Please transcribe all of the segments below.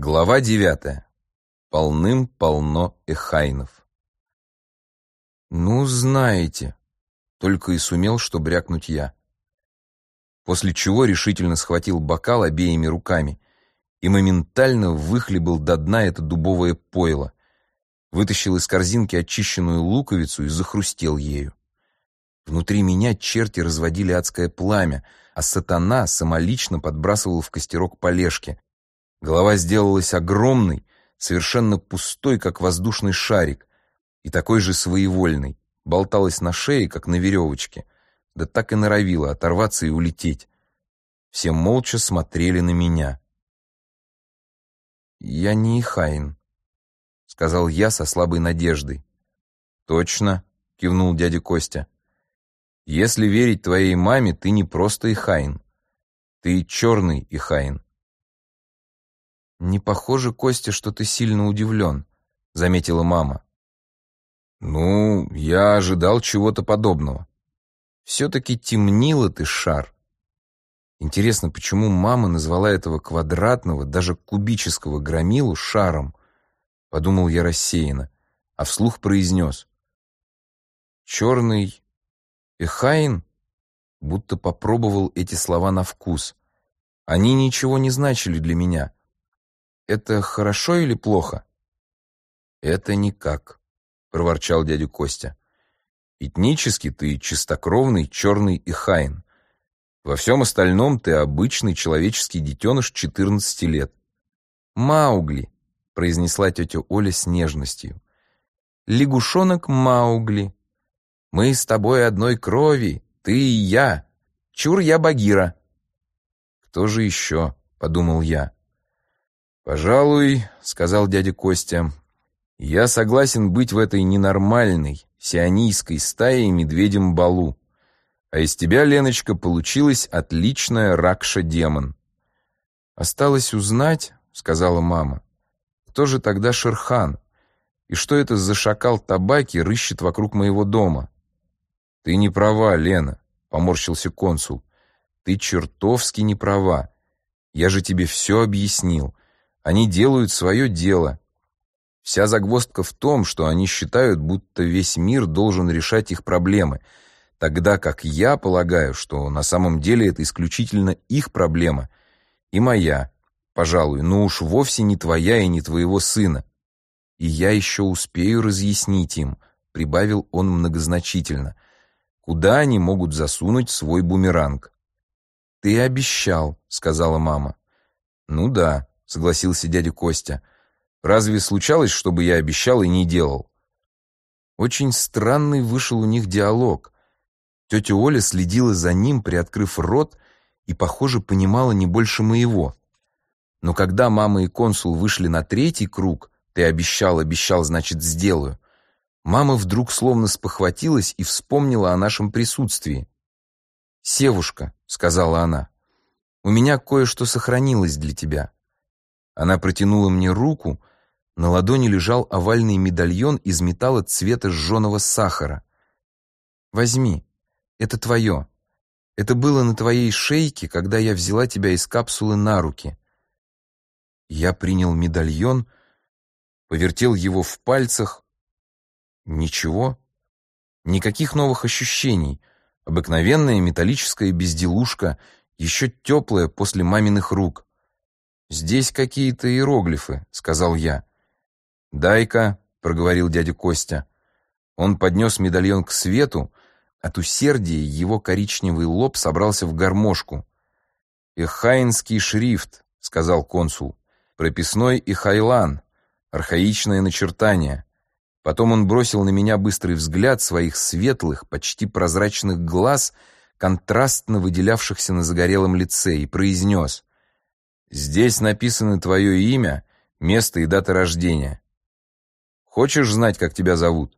Глава 9. Полным-полно эхайнов. «Ну, знаете», — только и сумел, что брякнуть я. После чего решительно схватил бокал обеими руками и моментально выхлебал до дна это дубовое пойло, вытащил из корзинки очищенную луковицу и захрустел ею. Внутри меня черти разводили адское пламя, а сатана самолично подбрасывал в костерок полежки. Голова сделалась огромной, совершенно пустой, как воздушный шарик, и такой же своевольной, болталась на шее, как на веревочке, да так и норовила оторваться и улететь. Все молча смотрели на меня. «Я не эхайн», — сказал я со слабой надеждой. «Точно», — кивнул дядя Костя. «Если верить твоей маме, ты не просто эхайн. Ты черный эхайн». «Не похоже, Костя, что ты сильно удивлен», — заметила мама. «Ну, я ожидал чего-то подобного. Все-таки темнило ты, шар». Интересно, почему мама назвала этого квадратного, даже кубического громилу шаром? Подумал я рассеянно, а вслух произнес. «Черный эхайн?» Будто попробовал эти слова на вкус. Они ничего не значили для меня. «Это хорошо или плохо?» «Это никак», — проворчал дядя Костя. «Этнически ты чистокровный черный эхайн. Во всем остальном ты обычный человеческий детеныш 14 лет». «Маугли», — произнесла тетя Оля с нежностью. «Лягушонок Маугли. Мы с тобой одной крови, ты и я. Чур я Багира». «Кто же еще?» — подумал я. «Пожалуй, — сказал дядя Костя, — я согласен быть в этой ненормальной сионийской стае медведем Балу. А из тебя, Леночка, получилась отличная Ракша-демон». «Осталось узнать, — сказала мама, — кто же тогда Шерхан, и что это за шакал табаки рыщет вокруг моего дома?» «Ты не права, Лена, — поморщился консул, — ты чертовски не права. Я же тебе все объяснил. Они делают свое дело. Вся загвоздка в том, что они считают, будто весь мир должен решать их проблемы, тогда как я полагаю, что на самом деле это исключительно их проблема и моя, пожалуй, но уж вовсе не твоя и не твоего сына. И я еще успею разъяснить им, — прибавил он многозначительно, — куда они могут засунуть свой бумеранг. «Ты обещал», — сказала мама. «Ну да», — согласился дядя Костя. «Разве случалось, чтобы я обещал и не делал?» Очень странный вышел у них диалог. Тетя Оля следила за ним, приоткрыв рот, и, похоже, понимала не больше моего. Но когда мама и консул вышли на третий круг, «ты обещал, значит, сделаю», мама вдруг словно спохватилась и вспомнила о нашем присутствии. «Севушка», — сказала она, — «у меня кое-что сохранилось для тебя». Она протянула мне руку, на ладони лежал овальный медальон из металла цвета жженого сахара. «Возьми, это твое. Это было на твоей шейке, когда я взяла тебя из капсулы на руки». Я принял медальон, повертел его в пальцах. Ничего, никаких новых ощущений. Обыкновенная металлическая безделушка, еще теплая после маминых рук. «Здесь какие-то иероглифы», — сказал я. «Дай-ка», — проговорил дядя Костя. Он поднес медальон к свету, от усердия его коричневый лоб собрался в гармошку. «Эхайнский шрифт», — сказал консул. «Прописной эхайлан, архаичное начертание». Потом он бросил на меня быстрый взгляд своих светлых, почти прозрачных глаз, контрастно выделявшихся на загорелом лице, и произнес: «Здесь написано твое имя, место и дата рождения. Хочешь знать, как тебя зовут?»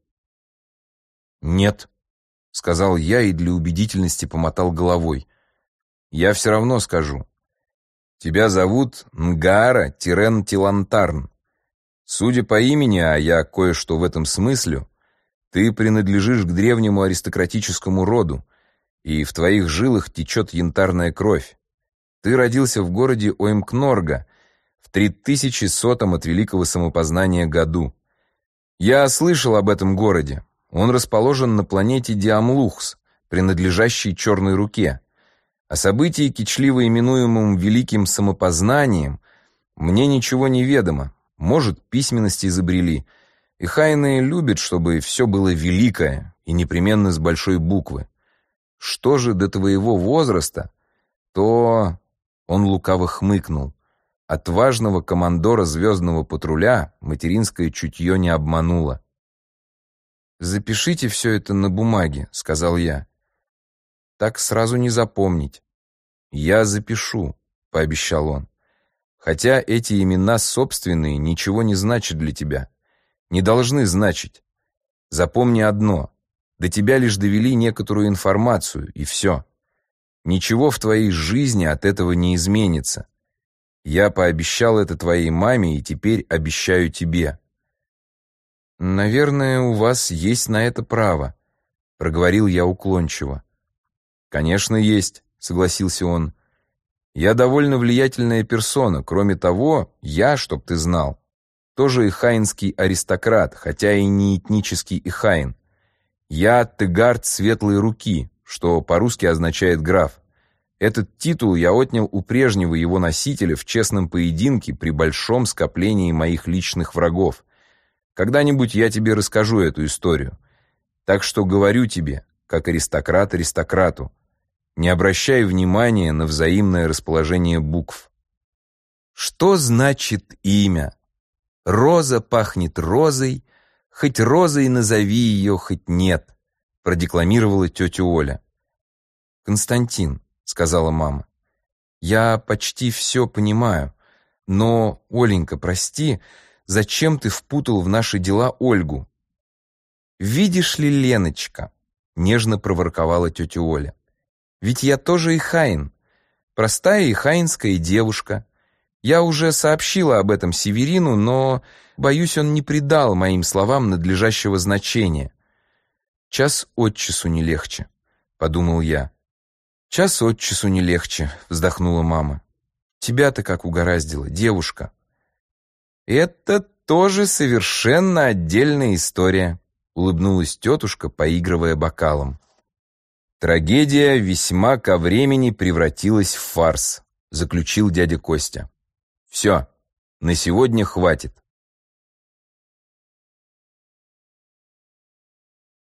«Нет», — сказал я и для убедительности помотал головой. «Я все равно скажу. Тебя зовут Нгаара Тирен Тилантарн. Судя по имени, а я кое-что в этом смыслю, ты принадлежишь к древнему аристократическому роду, и в твоих жилах течет янтарная кровь. Ты родился в городе Оймкнорга в 3100 от великого самопознания году. Я слышал об этом городе. Он расположен на планете Диамлухс, принадлежащей Черной Руке. О событии, кичливо именуемом великим самопознанием, мне ничего не ведомо. Может, письменность изобрели. И хайны любят, чтобы все было великое и непременно с большой буквы. Что же до твоего возраста, то... Он лукаво хмыкнул. Отважного командора звездного патруля материнское чутье не обмануло. «Запишите все это на бумаге», — сказал я. «Так сразу не запомнить». «Я запишу», — пообещал он. «Хотя эти имена собственные ничего не значат для тебя. Не должны значить. Запомни одно. До тебя лишь довели некоторую информацию, и все. Ничего в твоей жизни от этого не изменится. Я пообещал это твоей маме и теперь обещаю тебе». «Наверное, у вас есть на это право», — проговорил я уклончиво. «Конечно, есть», — согласился он. «Я довольно влиятельная персона. Кроме того, я, чтоб ты знал, тоже ихайнский аристократ, хотя и не этнический ихайн. Я Тегард Светлой Руки, что по-русски означает граф. Этот титул я отнял у прежнего его носителя в честном поединке при большом скоплении моих личных врагов. Когда-нибудь я тебе расскажу эту историю. Так что говорю тебе, как аристократ аристократу, не обращай внимания на взаимное расположение букв». «Что значит имя? Роза пахнет розой, хоть розой назови ее, хоть нет», продекламировала тетя Оля. «Константин», — сказала мама, — «я почти все понимаю, но, Оленька, прости, зачем ты впутал в наши дела Ольгу?» «Видишь ли, Леночка», — нежно проворковала тетя Оля, — «ведь я тоже ихайн, простая ихайнская девушка. Я уже сообщила об этом Северину, но, боюсь, он не придал моим словам надлежащего значения». «Час от часу не легче», — подумал я. «Час от часу не легче», — вздохнула мама. «Тебя-то как угораздило, девушка». «Это тоже совершенно отдельная история», — улыбнулась тетушка, поигрывая бокалом. «Трагедия весьма ко времени превратилась в фарс», — заключил дядя Костя. «Все, на сегодня хватит.